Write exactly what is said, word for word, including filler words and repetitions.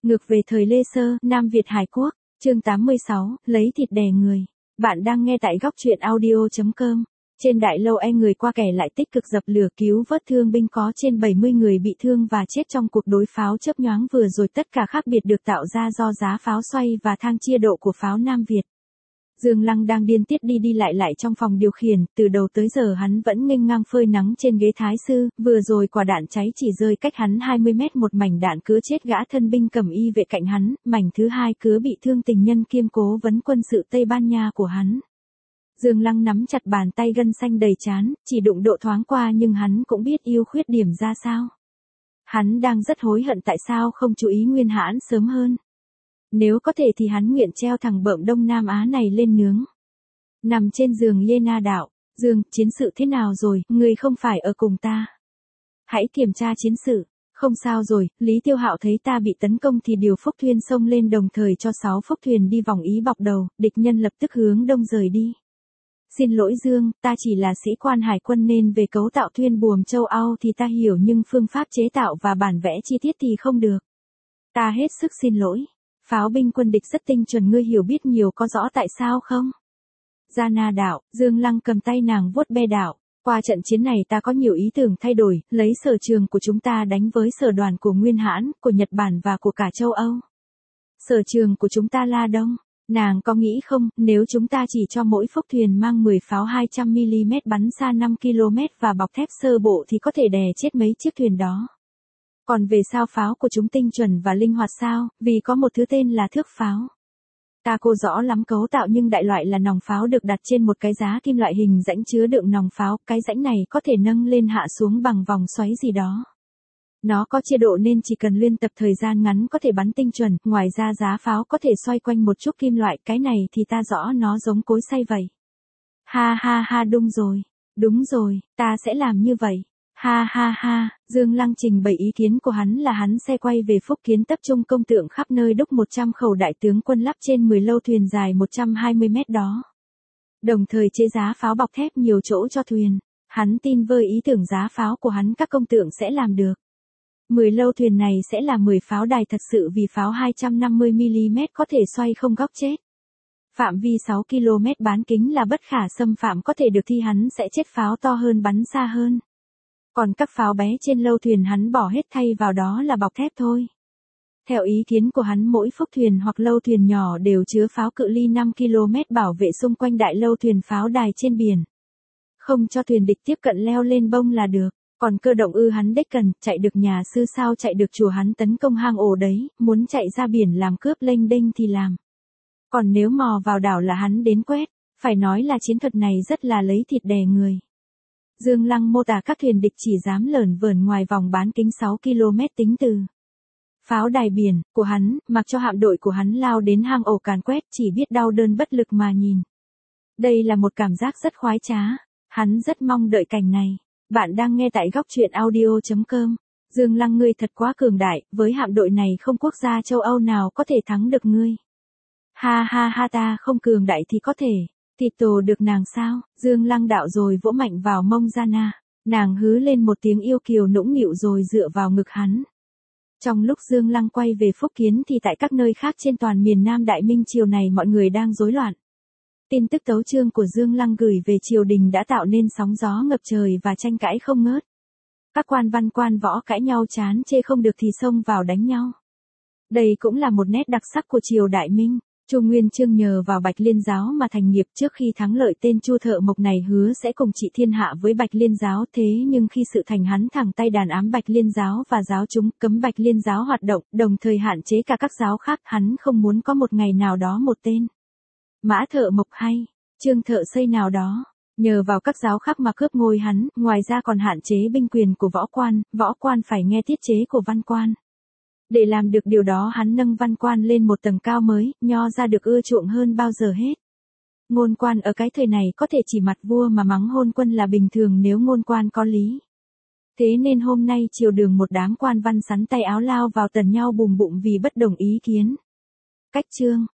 Ngược về thời Lê Sơ, Nam Việt Hải Quốc, chương tám mươi sáu, lấy thịt đè người. Bạn đang nghe tại góc truyện audio chấm com. Trên đại lâu e người qua kẻ lại tích cực dập lửa cứu vớt thương binh, có trên bảy mươi người bị thương và chết trong cuộc đối pháo chớp nhoáng vừa rồi, tất cả khác biệt được tạo ra do giá pháo xoay và thang chia độ của pháo Nam Việt. Dương Lăng đang điên tiết đi đi lại lại trong phòng điều khiển, từ đầu tới giờ hắn vẫn nghênh ngang phơi nắng trên ghế thái sư, vừa rồi quả đạn cháy chỉ rơi cách hắn hai mươi mét, một mảnh đạn cứa chết gã thân binh cầm y vệ cạnh hắn, mảnh thứ hai cứa bị thương tình nhân kiêm cố vấn quân sự Tây Ban Nha của hắn. Dương Lăng nắm chặt bàn tay, gân xanh đầy trán, chỉ đụng độ thoáng qua nhưng hắn cũng biết yêu khuyết điểm ra sao. Hắn đang rất hối hận tại sao không chú ý Nguyên Hãn sớm hơn. Nếu có thể thì hắn nguyện treo thằng bợm Đông Nam Á này lên nướng. Nằm trên giường Yena đạo, Dương, chiến sự thế nào rồi, ngươi không phải ở cùng ta. Hãy kiểm tra chiến sự. Không sao rồi, Lý Tiêu Hạo thấy ta bị tấn công thì điều phúc thuyền xông lên, đồng thời cho sáu phúc thuyền đi vòng ý bọc đầu, địch nhân lập tức hướng đông rời đi. Xin lỗi Dương, ta chỉ là sĩ quan hải quân nên về cấu tạo thuyền buồm châu Âu thì ta hiểu, nhưng phương pháp chế tạo và bản vẽ chi tiết thì không được. Ta hết sức xin lỗi. Pháo binh quân địch rất tinh chuẩn, ngươi hiểu biết nhiều, có rõ tại sao không? Giana đạo, Dương Lăng cầm tay nàng vuốt be đạo. Qua trận chiến này ta có nhiều ý tưởng thay đổi, lấy sở trường của chúng ta đánh với sở đoàn của Nguyên Hãn, của Nhật Bản và của cả châu Âu. Sở trường của chúng ta là Đông. Nàng có nghĩ không, nếu chúng ta chỉ cho mỗi phúc thuyền mang mười pháo hai trăm mi li mét bắn xa năm ki lô mét và bọc thép sơ bộ thì có thể đè chết mấy chiếc thuyền đó. Còn về sao pháo của chúng tinh chuẩn và linh hoạt sao, vì có một thứ tên là thước pháo. Ta cô rõ lắm cấu tạo, nhưng đại loại là nòng pháo được đặt trên một cái giá kim loại hình rãnh chứa đựng nòng pháo, cái rãnh này có thể nâng lên hạ xuống bằng vòng xoáy gì đó. Nó có chia độ nên chỉ cần luyện tập thời gian ngắn có thể bắn tinh chuẩn, ngoài ra giá pháo có thể xoay quanh một chút kim loại, cái này thì ta rõ nó giống cối xay vậy. Ha ha ha, đúng rồi, đúng rồi, ta sẽ làm như vậy. Ha ha ha, Dương Lăng trình bày ý kiến của hắn là hắn sẽ quay về Phúc Kiến tập trung công tượng khắp nơi, đúc một trăm khẩu đại tướng quân lắp trên mười lâu thuyền dài một trăm hai mươi mét đó. Đồng thời chế giá pháo bọc thép nhiều chỗ cho thuyền. Hắn tin với ý tưởng giá pháo của hắn các công tượng sẽ làm được. mười lâu thuyền này sẽ là mười pháo đài thật sự, vì pháo hai trăm năm mươi mi li mét có thể xoay không góc chết. Phạm vi sáu ki lô mét bán kính là bất khả xâm phạm có thể được, thì hắn sẽ chết pháo to hơn bắn xa hơn. Còn các pháo bé trên lâu thuyền hắn bỏ hết thay vào đó là bọc thép thôi. Theo ý kiến của hắn, mỗi phúc thuyền hoặc lâu thuyền nhỏ đều chứa pháo cự ly năm ki lô mét bảo vệ xung quanh đại lâu thuyền pháo đài trên biển. Không cho thuyền địch tiếp cận leo lên bông là được. Còn cơ động ư, hắn đếch cần, chạy được nhà sư sao chạy được chùa, hắn tấn công hang ổ đấy, muốn chạy ra biển làm cướp lênh đênh thì làm. Còn nếu mò vào đảo là hắn đến quét, phải nói là chiến thuật này rất là lấy thịt đè người. Dương Lăng mô tả các thuyền địch chỉ dám lởn vởn ngoài vòng bán kính sáu ki lô mét tính từ pháo đài biển của hắn, mặc cho hạm đội của hắn lao đến hang ổ càn quét, chỉ biết đau đớn bất lực mà nhìn. Đây là một cảm giác rất khoái trá, hắn rất mong đợi cảnh này. Bạn đang nghe tại góc truyện audio chấm com. Dương Lăng, ngươi thật quá cường đại, với hạm đội này không quốc gia châu Âu nào có thể thắng được ngươi. Ha ha ha, ta không cường đại thì có thể thịt tổ được nàng sao? Dương Lăng đạo rồi vỗ mạnh vào mông Giana. Nàng hứ lên một tiếng yêu kiều nũng nịu rồi dựa vào ngực hắn. Trong lúc Dương Lăng quay về Phúc Kiến thì tại các nơi khác trên toàn miền Nam Đại Minh chiều này mọi người đang rối loạn. Tin tức tấu chương của Dương Lăng gửi về triều đình đã tạo nên sóng gió ngập trời và tranh cãi không ngớt. Các quan văn quan võ cãi nhau chán chê không được thì xông vào đánh nhau. Đây cũng là một nét đặc sắc của triều Đại Minh. Chu Nguyên Chương nhờ vào Bạch Liên giáo mà thành nghiệp, trước khi thắng lợi tên Chu Thợ Mộc này hứa sẽ cùng trị thiên hạ với Bạch Liên giáo, thế nhưng khi sự thành hắn thẳng tay đàn ám Bạch Liên giáo và giáo chúng, cấm Bạch Liên giáo hoạt động, đồng thời hạn chế cả các giáo khác, hắn không muốn có một ngày nào đó một tên Mã Thợ Mộc hay Trương Thợ Xây nào đó nhờ vào các giáo khác mà cướp ngôi hắn, ngoài ra còn hạn chế binh quyền của võ quan, võ quan phải nghe tiết chế của văn quan. Để làm được điều đó hắn nâng văn quan lên một tầng cao mới, nho ra được ưa chuộng hơn bao giờ hết. Ngôn quan ở cái thời này có thể chỉ mặt vua mà mắng hôn quân là bình thường nếu ngôn quan có lý. Thế nên hôm nay triều đường một đám quan văn sắn tay áo lao vào tần nhau bùm bụng vì bất đồng ý kiến. Cách chương